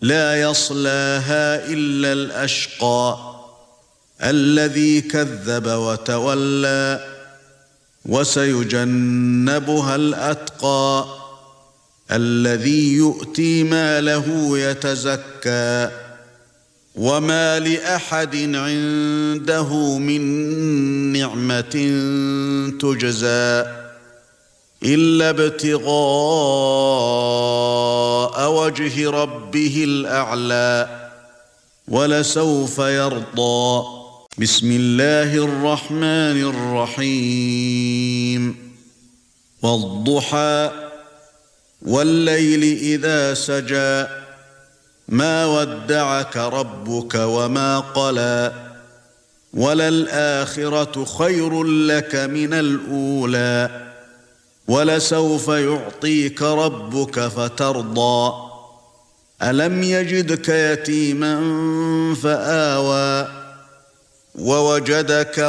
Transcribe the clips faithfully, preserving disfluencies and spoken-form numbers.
لا يصلاها إلا الأشقى الذي كذب وتولى وسيجنبها الأتقى الذي يؤتي ماله يتزكى وما لأحد عنده من نعمة تجزى إلا ابتغاء وجه ربه الأعلى ولسوف يرضى. بسم الله الرحمن الرحيم. والضحى والليل إذا سجى ما ودعك ربك وما قلى وللآخرة خير لك من الأولى ولسوف يعطيك ربك فترضى ألم يجدك يتيما فآوى ووجدك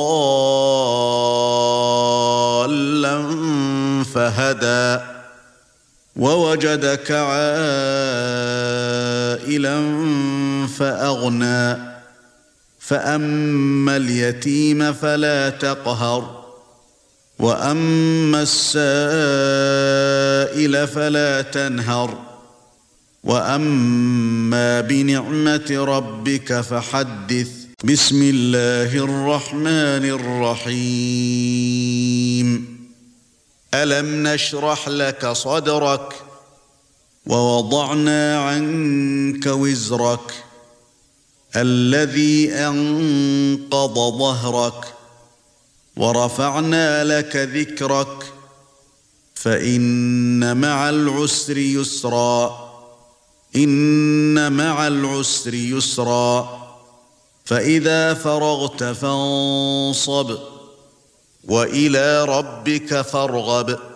ضالا فهدى ووجدك عائلا فأغنى فأما اليتيم فلا تقهر وأما السائل فلا تنهر وأما بنعمة ربك فحدث. بسم الله الرحمن الرحيم. ألم نشرح لك صدرك ووضعنا عنك وزرك الذي أنقض ظهرك ورفعنا لك ذكرك فإن مع العسر يسرا إن مع العسر يسرا فإذا فرغت فانصب وإلى ربك فارغب.